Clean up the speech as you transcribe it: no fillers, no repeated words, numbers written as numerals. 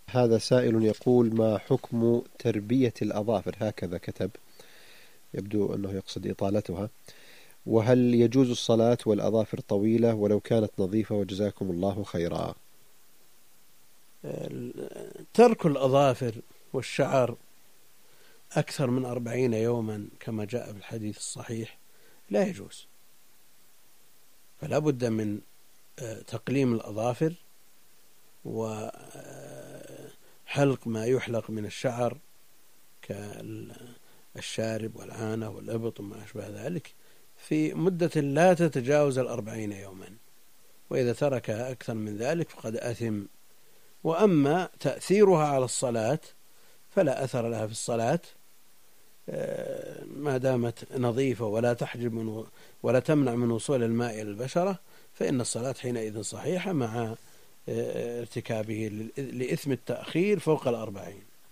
هذا سائل يقول: ما حكم تربية الأظافر؟ هكذا كتب، يبدو أنه يقصد إطالتها. وهل يجوز الصلاة والأظافر طويلة ولو كانت نظيفة؟ وجزاكم الله خيرا. ترك الأظافر والشعر أكثر من 40 يوما كما جاء في الحديث الصحيح لا يجوز، فلا بد من تقليم الأظافر وحلق ما يحلق من الشعر كالشارب والعانة والإبط وما أشبه ذلك في مدة لا تتجاوز 40 يوما، وإذا تركها أكثر من ذلك فقد أثم. وأما تأثيرها على الصلاة فلا أثر لها في الصلاة ما دامت نظيفة ولا تمنع من وصول الماء إلى البشرة، فإن الصلاة حينئذ صحيحة مع ارتكابه لإثم التأخير فوق 40.